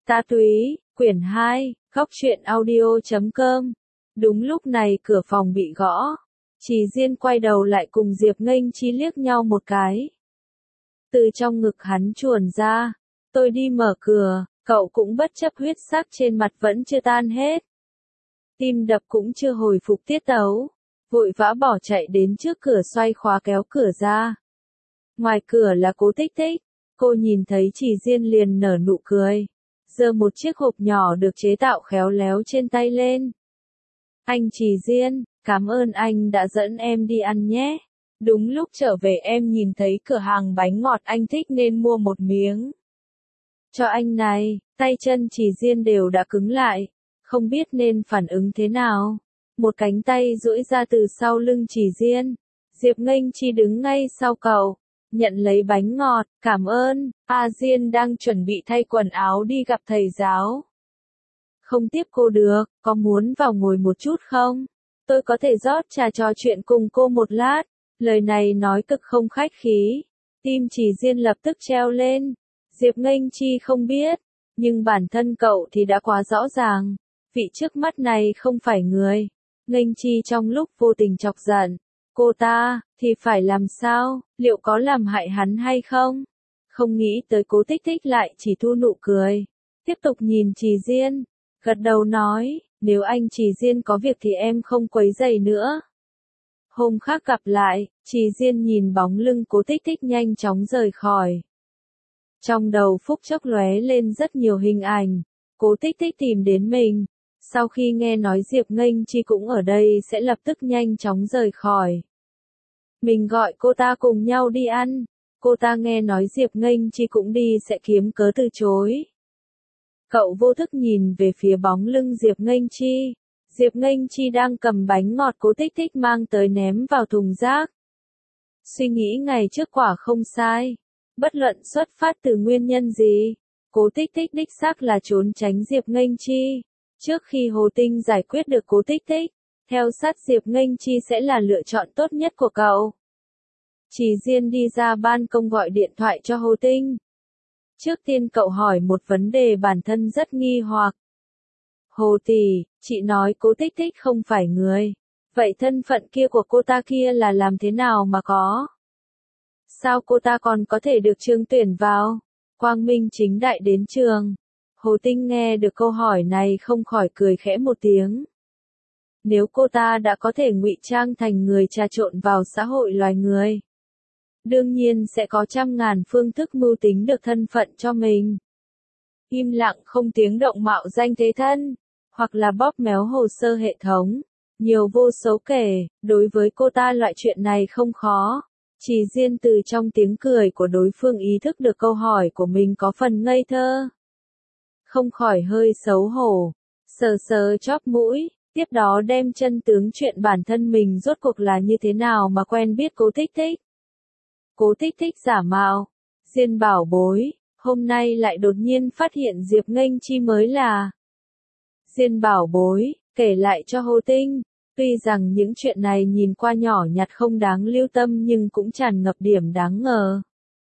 Ta Túy, quyển 2, Góc truyện audio.com. Đúng lúc này cửa phòng bị gõ. Trì Diên quay đầu lại cùng Diệp Nghênh Chi liếc nhau một cái. Từ trong ngực hắn chuồn ra. Tôi đi mở cửa, cậu cũng bất chấp huyết sắc trên mặt vẫn chưa tan hết. Tim đập cũng chưa hồi phục tiết tấu. Vội vã bỏ chạy đến trước cửa xoay khóa kéo cửa ra. Ngoài cửa là Cố Tích Tích. Cô nhìn thấy Trì Diên liền nở nụ cười. Giơ một chiếc hộp nhỏ được chế tạo khéo léo trên tay lên. Anh Trì Diên, cảm ơn anh đã dẫn em đi ăn nhé. Đúng lúc trở về em nhìn thấy cửa hàng bánh ngọt anh thích nên mua một miếng. Cho anh này, tay chân Trì Diên đều đã cứng lại. Không biết nên phản ứng thế nào. Một cánh tay duỗi ra từ sau lưng Trì Diên. Diệp Nghênh Chi đứng ngay sau cậu. Nhận lấy bánh ngọt, cảm ơn. A Diên đang chuẩn bị thay quần áo đi gặp thầy giáo. Không tiếp cô được, có muốn vào ngồi một chút không? Tôi có thể rót trà trò chuyện cùng cô một lát. Lời này nói cực không khách khí. Tim Trì Diên lập tức treo lên. Diệp Nghênh Chi không biết, nhưng bản thân cậu thì đã quá rõ ràng. Vị trước mắt này không phải người. Nghênh Chi trong lúc vô tình chọc giận. Cô ta, thì phải làm sao, liệu có làm hại hắn hay không? Không nghĩ tới Cố Tích Tích lại chỉ thu nụ cười. Tiếp tục nhìn Trì Diên, gật đầu nói, nếu anh Trì Diên có việc thì em không quấy rầy nữa. Hôm khác gặp lại, Trì Diên nhìn bóng lưng Cố Tích Tích nhanh chóng rời khỏi. Trong đầu phút chốc lóe lên rất nhiều hình ảnh, Cố Tích Tích tìm đến mình. Sau khi nghe nói Diệp Nghênh Chi cũng ở đây sẽ lập tức nhanh chóng rời khỏi. Mình gọi cô ta cùng nhau đi ăn. Cô ta nghe nói Diệp Nghênh Chi cũng đi sẽ kiếm cớ từ chối. Cậu vô thức nhìn về phía bóng lưng Diệp Nghênh Chi. Diệp Nghênh Chi đang cầm bánh ngọt Cố Tích Tích mang tới ném vào thùng rác. Suy nghĩ ngày trước quả không sai. Bất luận xuất phát từ nguyên nhân gì, Cố Tích Tích đích xác là trốn tránh Diệp Nghênh Chi. Trước khi Hồ Tinh giải quyết được Cố Tích Tích, theo sát Diệp Nghênh Chi sẽ là lựa chọn tốt nhất của cậu. Trì Diên đi ra ban công gọi điện thoại cho Hồ Tinh. Trước tiên cậu hỏi một vấn đề bản thân rất nghi hoặc. Hồ tỷ, chị nói Cố Tích Tích không phải người. Vậy thân phận kia của cô ta kia là làm thế nào mà có? Sao cô ta còn có thể được Trương tuyển vào? Quang minh chính đại đến trường. Hồ Tinh nghe được câu hỏi này không khỏi cười khẽ một tiếng. Nếu cô ta đã có thể ngụy trang thành người trà trộn vào xã hội loài người, đương nhiên sẽ có trăm ngàn phương thức mưu tính được thân phận cho mình. Im lặng không tiếng động mạo danh thế thân, hoặc là bóp méo hồ sơ hệ thống. Nhiều vô số kể, đối với cô ta loại chuyện này không khó. Trì Diên từ trong tiếng cười của đối phương ý thức được câu hỏi của mình có phần ngây thơ. Không khỏi hơi xấu hổ, sờ sờ chóp mũi, tiếp đó đem chân tướng chuyện bản thân mình rốt cuộc là như thế nào mà quen biết Cố Tích Tích. Cố Tích Tích giả mạo, Diên bảo bối, hôm nay lại đột nhiên phát hiện Diệp Nghênh Chi mới là. Diên bảo bối, kể lại cho Hồ Tinh, tuy rằng những chuyện này nhìn qua nhỏ nhặt không đáng lưu tâm nhưng cũng tràn ngập điểm đáng ngờ.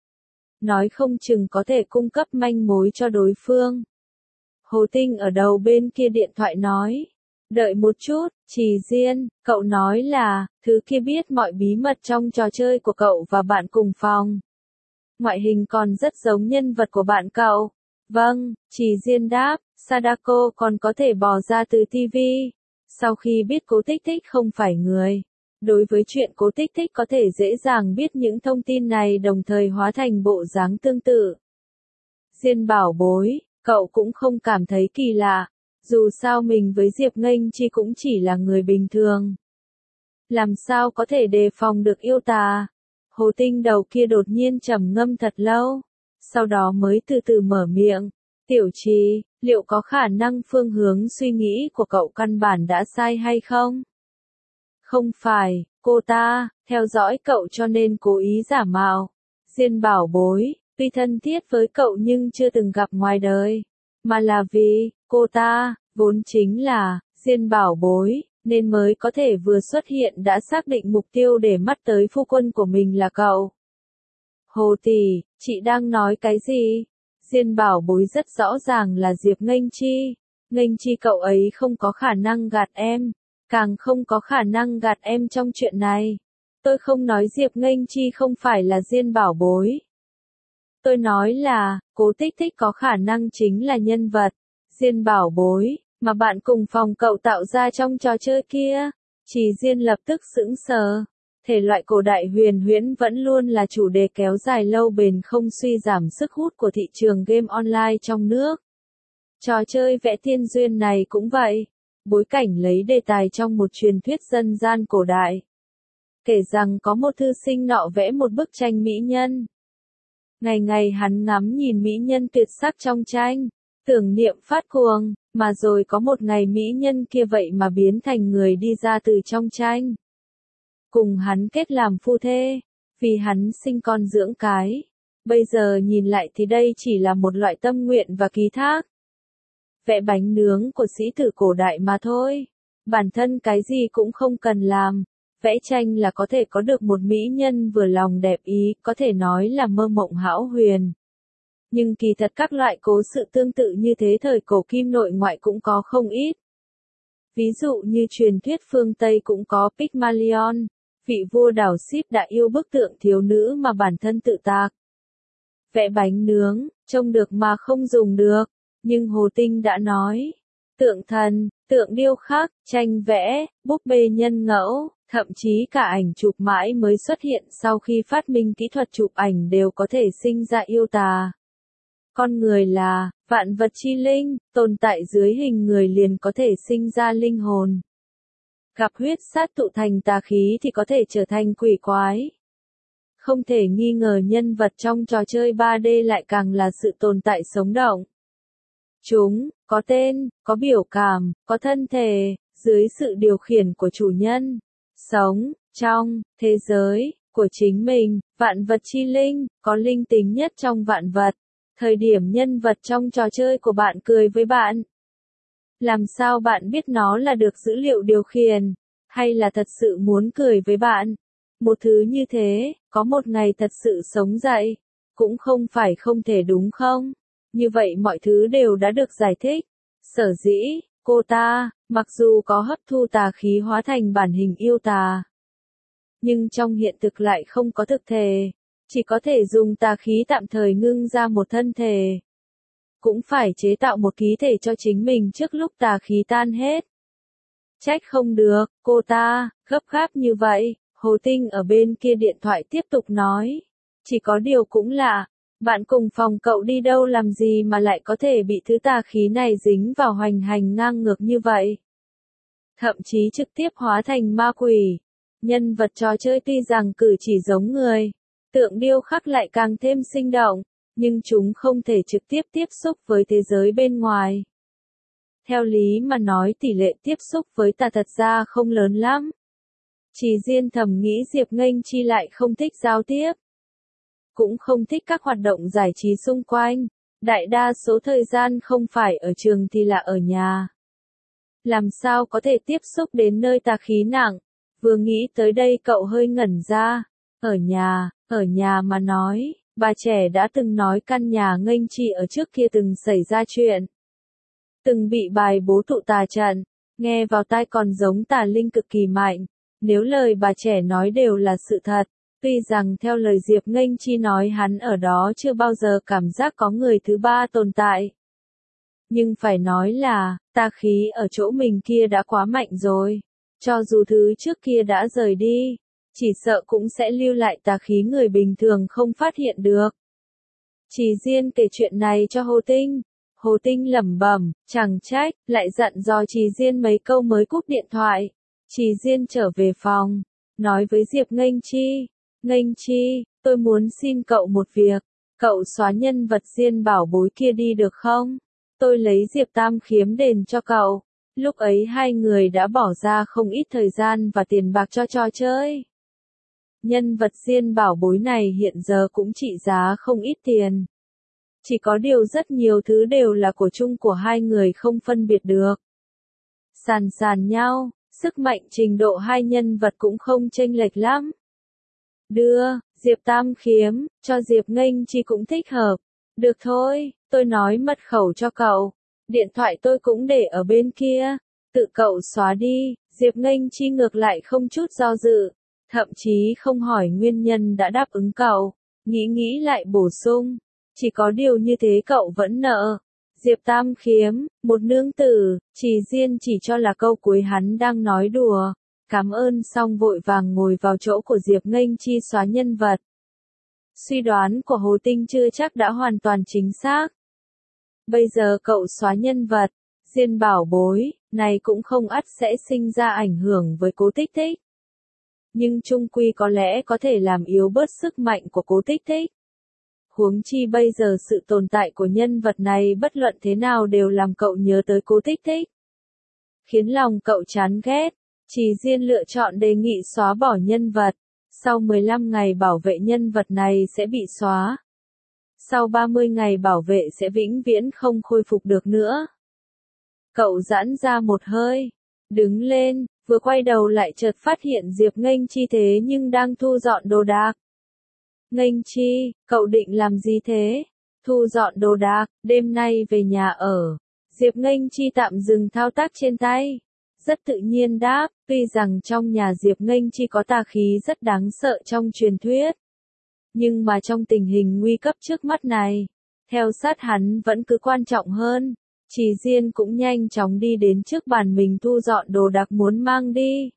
Nói không chừng có thể cung cấp manh mối cho đối phương. Hồ Tinh ở đầu bên kia điện thoại nói. Đợi một chút, Trì Diên, cậu nói là, thứ kia biết mọi bí mật trong trò chơi của cậu và bạn cùng phòng. Ngoại hình còn rất giống nhân vật của bạn cậu. Vâng, Trì Diên đáp, Sadako còn có thể bò ra từ TV. Sau khi biết Cố Tích Tích không phải người, đối với chuyện Cố Tích Tích có thể dễ dàng biết những thông tin này đồng thời hóa thành bộ dáng tương tự. Diên bảo bối, cậu cũng không cảm thấy kỳ lạ, dù sao mình với Diệp Nghênh Chi cũng chỉ là người bình thường. Làm sao có thể đề phòng được yêu tà? Hồ Tinh đầu kia đột nhiên trầm ngâm thật lâu, sau đó mới từ từ mở miệng. Tiểu Trì, liệu có khả năng phương hướng suy nghĩ của cậu căn bản đã sai hay không? Không phải, cô ta, theo dõi cậu cho nên cố ý giả mạo. Diên bảo bối, tuy thân thiết với cậu nhưng chưa từng gặp ngoài đời. Mà là vì, cô ta, vốn chính là, Diên bảo bối, nên mới có thể vừa xuất hiện đã xác định mục tiêu để mắt tới phu quân của mình là cậu. Hồ tỷ, chị đang nói cái gì? Diên bảo bối rất rõ ràng là Diệp Nghênh Chi. Nghênh Chi cậu ấy không có khả năng gạt em, càng không có khả năng gạt em trong chuyện này. Tôi không nói Diệp Nghênh Chi không phải là Diên bảo bối. Tôi nói là, Cố Tích Tích có khả năng chính là nhân vật, Diên bảo bối, mà bạn cùng phòng cậu tạo ra trong trò chơi kia. Trì Diên lập tức sững sờ. Thể loại cổ đại huyền huyễn vẫn luôn là chủ đề kéo dài lâu bền không suy giảm sức hút của thị trường game online trong nước. Trò chơi vẽ tiên duyên này cũng vậy. Bối cảnh lấy đề tài trong một truyền thuyết dân gian cổ đại. Kể rằng có một thư sinh nọ vẽ một bức tranh mỹ nhân. Ngày ngày hắn ngắm nhìn mỹ nhân tuyệt sắc trong tranh, tưởng niệm phát cuồng, mà rồi có một ngày mỹ nhân kia vậy mà biến thành người đi ra từ trong tranh. Cùng hắn kết làm phu thê, vì hắn sinh con dưỡng cái. Bây giờ nhìn lại thì đây chỉ là một loại tâm nguyện và ký thác. Vẽ bánh nướng của sĩ tử cổ đại mà thôi. Bản thân cái gì cũng không cần làm. Vẽ tranh là có thể có được một mỹ nhân vừa lòng đẹp ý, có thể nói là mơ mộng hão huyền. Nhưng kỳ thật các loại cố sự tương tự như thế thời cổ kim nội ngoại cũng có không ít. Ví dụ như truyền thuyết phương Tây cũng có Pygmalion, vị vua đảo ship đã yêu bức tượng thiếu nữ mà bản thân tự tạc. Vẽ bánh nướng, trông được mà không dùng được, nhưng Hồ Tinh đã nói. Tượng thần, tượng điêu khắc, tranh vẽ, búp bê nhân ngẫu, thậm chí cả ảnh chụp mãi mới xuất hiện sau khi phát minh kỹ thuật chụp ảnh đều có thể sinh ra yêu tà. Con người là vạn vật chi linh, tồn tại dưới hình người liền có thể sinh ra linh hồn. Gặp huyết sát tụ thành tà khí thì có thể trở thành quỷ quái. Không thể nghi ngờ nhân vật trong trò chơi 3D lại càng là sự tồn tại sống động. Chúng có tên, có biểu cảm, có thân thể, dưới sự điều khiển của chủ nhân, sống trong thế giới của chính mình, vạn vật chi linh, có linh tính nhất trong vạn vật. Thời điểm nhân vật trong trò chơi của bạn cười với bạn, làm sao bạn biết nó là được dữ liệu điều khiển, hay là thật sự muốn cười với bạn? Một thứ như thế, có một ngày thật sự sống dậy, cũng không phải không thể đúng không? Như vậy mọi thứ đều đã được giải thích. Sở dĩ, cô ta, mặc dù có hấp thu tà khí hóa thành bản hình yêu tà, nhưng trong hiện thực lại không có thực thể, chỉ có thể dùng tà khí tạm thời ngưng ra một thân thể. Cũng phải chế tạo một ký thể cho chính mình trước lúc tà khí tan hết. Trách không được, cô ta, gấp gáp như vậy. Hồ Tinh ở bên kia điện thoại tiếp tục nói. Chỉ có điều cũng lạ, bạn cùng phòng cậu đi đâu làm gì mà lại có thể bị thứ tà khí này dính vào hoành hành ngang ngược như vậy. Thậm chí trực tiếp hóa thành ma quỷ. Nhân vật trò chơi tuy rằng cử chỉ giống người, tượng điêu khắc lại càng thêm sinh động, nhưng chúng không thể trực tiếp tiếp xúc với thế giới bên ngoài. Theo lý mà nói tỷ lệ tiếp xúc với tà thật ra không lớn lắm. Trì Diên thầm nghĩ Diệp Nghênh Chi lại không thích giao tiếp. Cũng không thích các hoạt động giải trí xung quanh. Đại đa số thời gian không phải ở trường thì là ở nhà. Làm sao có thể tiếp xúc đến nơi tà khí nặng? Vừa nghĩ tới đây cậu hơi ngẩn ra. Ở nhà mà nói, bà trẻ đã từng nói căn nhà Nghênh Chi ở trước kia từng xảy ra chuyện. Từng bị bài bố tụ tà trận, nghe vào tai còn giống tà linh cực kỳ mạnh. Nếu lời bà trẻ nói đều là sự thật, tuy rằng theo lời Diệp Nghênh Chi nói hắn ở đó chưa bao giờ cảm giác có người thứ ba tồn tại. Nhưng phải nói là, tà khí ở chỗ mình kia đã quá mạnh rồi. Cho dù thứ trước kia đã rời đi, chỉ sợ cũng sẽ lưu lại tà khí người bình thường không phát hiện được. Trì Diên kể chuyện này cho Hồ Tinh. Hồ Tinh lẩm bẩm, chẳng trách, lại dặn dò Trì Diên mấy câu mới cúp điện thoại. Trì Diên trở về phòng, nói với Diệp Nghênh Chi. Nghênh Chi, tôi muốn xin cậu một việc. Cậu xóa nhân vật Diên bảo bối kia đi được không? Tôi lấy Diệp Tam Khiếm đền cho cậu. Lúc ấy hai người đã bỏ ra không ít thời gian và tiền bạc cho trò chơi. Nhân vật Diên bảo bối này hiện giờ cũng trị giá không ít tiền. Chỉ có điều rất nhiều thứ đều là của chung của hai người không phân biệt được. Sàn nhau, sức mạnh trình độ hai nhân vật cũng không chênh lệch lắm. Đưa, Diệp Tam Khiếm, cho Diệp Nghênh Chi cũng thích hợp. Được thôi, tôi nói mật khẩu cho cậu. Điện thoại tôi cũng để ở bên kia. Tự cậu xóa đi. Diệp Nghênh Chi ngược lại không chút do dự. Thậm chí không hỏi nguyên nhân đã đáp ứng cậu. Nghĩ nghĩ lại bổ sung. Chỉ có điều như thế cậu vẫn nợ. Diệp Tam Khiếm, một nương tử, Trì Diên chỉ cho là câu cuối hắn đang nói đùa. Cảm ơn xong vội vàng ngồi vào chỗ của Diệp Nghênh Chi xóa nhân vật. Suy đoán của Hồ Tinh chưa chắc đã hoàn toàn chính xác. Bây giờ cậu xóa nhân vật, Diên bảo bối, này cũng không ắt sẽ sinh ra ảnh hưởng với Cố Tích Tích. Nhưng chung quy có lẽ có thể làm yếu bớt sức mạnh của Cố Tích Tích. Huống chi bây giờ sự tồn tại của nhân vật này bất luận thế nào đều làm cậu nhớ tới Cố Tích Tích. Khiến lòng cậu chán ghét, Trì Diên lựa chọn đề nghị xóa bỏ nhân vật. Sau 15 ngày bảo vệ nhân vật này sẽ bị xóa. Sau 30 ngày bảo vệ sẽ vĩnh viễn không khôi phục được nữa. Cậu giãn ra một hơi, đứng lên, vừa quay đầu lại chợt phát hiện Diệp Nghênh Chi thế nhưng đang thu dọn đồ đạc. Nghênh Chi, cậu định làm gì thế? Thu dọn đồ đạc, đêm nay về nhà ở. Diệp Nghênh Chi tạm dừng thao tác trên tay. Rất tự nhiên đáp, tuy rằng trong nhà Diệp Nghênh Chi có tà khí rất đáng sợ trong truyền thuyết. Nhưng mà trong tình hình nguy cấp trước mắt này, theo sát hắn vẫn cứ quan trọng hơn. Trì Diên cũng nhanh chóng đi đến trước bàn mình thu dọn đồ đạc muốn mang đi.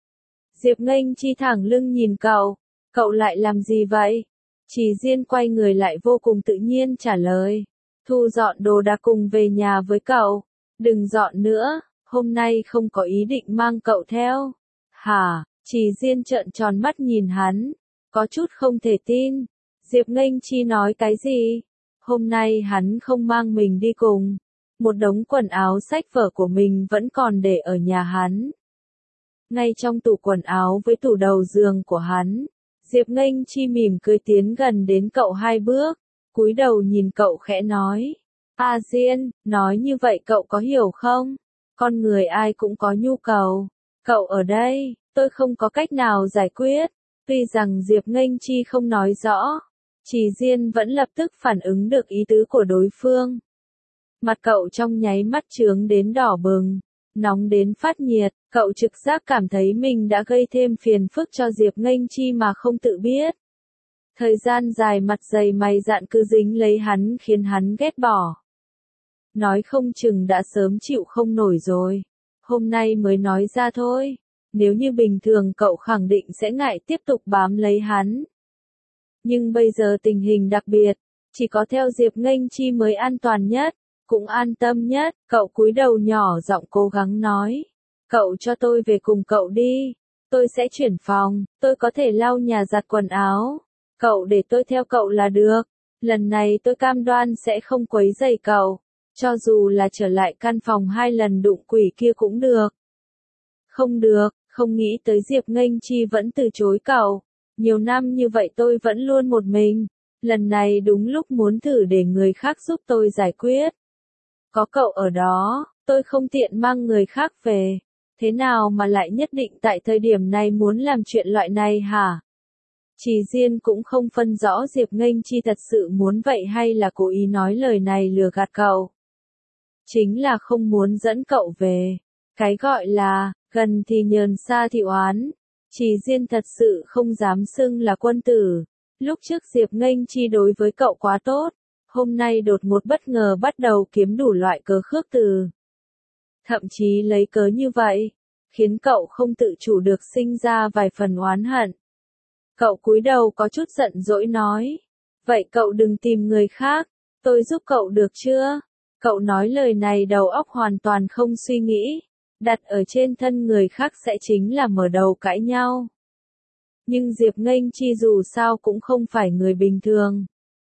Diệp Nghênh Chi thẳng lưng nhìn cậu lại làm gì vậy? Trì Diên quay người lại vô cùng tự nhiên trả lời, thu dọn đồ đạc cùng về nhà với cậu, đừng dọn nữa, hôm nay không có ý định mang cậu theo. Hả? Trì Diên trợn tròn mắt nhìn hắn, có chút không thể tin. Diệp Nghênh Chi nói cái gì? Hôm nay hắn không mang mình đi cùng. Một đống quần áo sách vở của mình vẫn còn để ở nhà hắn. Ngay trong tủ quần áo với tủ đầu giường của hắn, Diệp Nghênh Chi mỉm cười tiến gần đến cậu 2 bước, cúi đầu nhìn cậu khẽ nói. A Diên, nói như vậy cậu có hiểu không? Con người ai cũng có nhu cầu. Cậu ở đây, tôi không có cách nào giải quyết. Tuy rằng Diệp Nghênh Chi không nói rõ, Trì Diên vẫn lập tức phản ứng được ý tứ của đối phương. Mặt cậu trong nháy mắt chướng đến đỏ bừng, nóng đến phát nhiệt, cậu trực giác cảm thấy mình đã gây thêm phiền phức cho Diệp Nghênh Chi mà không tự biết. Thời gian dài mặt dày mày dạn cứ dính lấy hắn khiến hắn ghét bỏ. Nói không chừng đã sớm chịu không nổi rồi. Hôm nay mới nói ra thôi. Nếu như bình thường cậu khẳng định sẽ ngại tiếp tục bám lấy hắn. Nhưng bây giờ tình hình đặc biệt, chỉ có theo Diệp Nghênh Chi mới an toàn nhất, cũng an tâm nhất. Cậu cúi đầu nhỏ giọng cố gắng nói. Cậu cho tôi về cùng cậu đi. Tôi sẽ chuyển phòng, tôi có thể lau nhà giặt quần áo. Cậu để tôi theo cậu là được. Lần này tôi cam đoan sẽ không quấy rầy cậu. Cho dù là trở lại căn phòng 2 lần đụng quỷ kia cũng được. Không được, không nghĩ tới Diệp Nghênh Chi vẫn từ chối cậu. Nhiều năm như vậy tôi vẫn luôn một mình. Lần này đúng lúc muốn thử để người khác giúp tôi giải quyết. Có cậu ở đó, tôi không tiện mang người khác về. Thế nào mà lại nhất định tại thời điểm này muốn làm chuyện loại này hả? Trì Diên cũng không phân rõ Diệp Nghênh Chi thật sự muốn vậy hay là cố ý nói lời này lừa gạt cậu. Chính là không muốn dẫn cậu về. Cái gọi là, gần thì nhờn xa thì oán. Trì Diên thật sự không dám xưng là quân tử. Lúc trước Diệp Nghênh Chi đối với cậu quá tốt. Hôm nay đột ngột bất ngờ bắt đầu kiếm đủ loại cớ khước từ. Thậm chí lấy cớ như vậy, khiến cậu không tự chủ được sinh ra vài phần oán hận. Cậu cúi đầu có chút giận dỗi nói. Vậy cậu đừng tìm người khác, tôi giúp cậu được chưa? Cậu nói lời này đầu óc hoàn toàn không suy nghĩ. Đặt ở trên thân người khác sẽ chính là mở đầu cãi nhau. Nhưng Diệp Nghênh Chi dù sao cũng không phải người bình thường.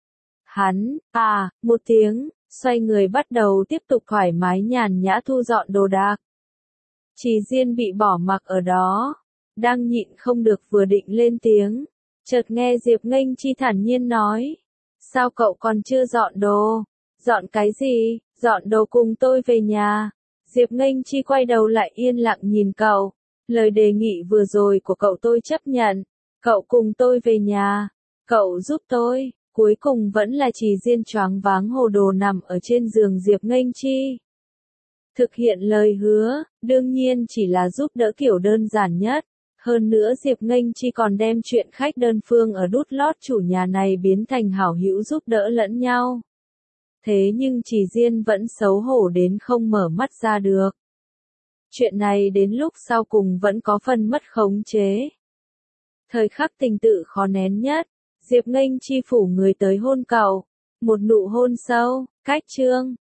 Hắn, một tiếng, xoay người bắt đầu tiếp tục thoải mái nhàn nhã thu dọn đồ đạc. Trì Diên bị bỏ mặc ở đó, đang nhịn không được vừa định lên tiếng, chợt nghe Diệp Nghênh Chi thản nhiên nói, sao cậu còn chưa dọn đồ? Dọn cái gì? Dọn đồ cùng tôi về nhà. Diệp Nghênh Chi quay đầu lại yên lặng nhìn cậu, lời đề nghị vừa rồi của cậu tôi chấp nhận, cậu cùng tôi về nhà, cậu giúp tôi. Cuối cùng vẫn là Trì Diên choáng váng hồ đồ nằm ở trên giường Diệp Nghênh Chi. Thực hiện lời hứa, đương nhiên chỉ là giúp đỡ kiểu đơn giản nhất. Hơn nữa Diệp Nghênh Chi còn đem chuyện khách đơn phương ở đút lót chủ nhà này biến thành hảo hữu giúp đỡ lẫn nhau. Thế nhưng Trì Diên vẫn xấu hổ đến không mở mắt ra được. Chuyện này đến lúc sau cùng vẫn có phần mất khống chế. Thời khắc tình tự khó nén nhất, Diệp Nghênh Chi phủ người tới hôn cậu. Một nụ hôn sâu, cách chương.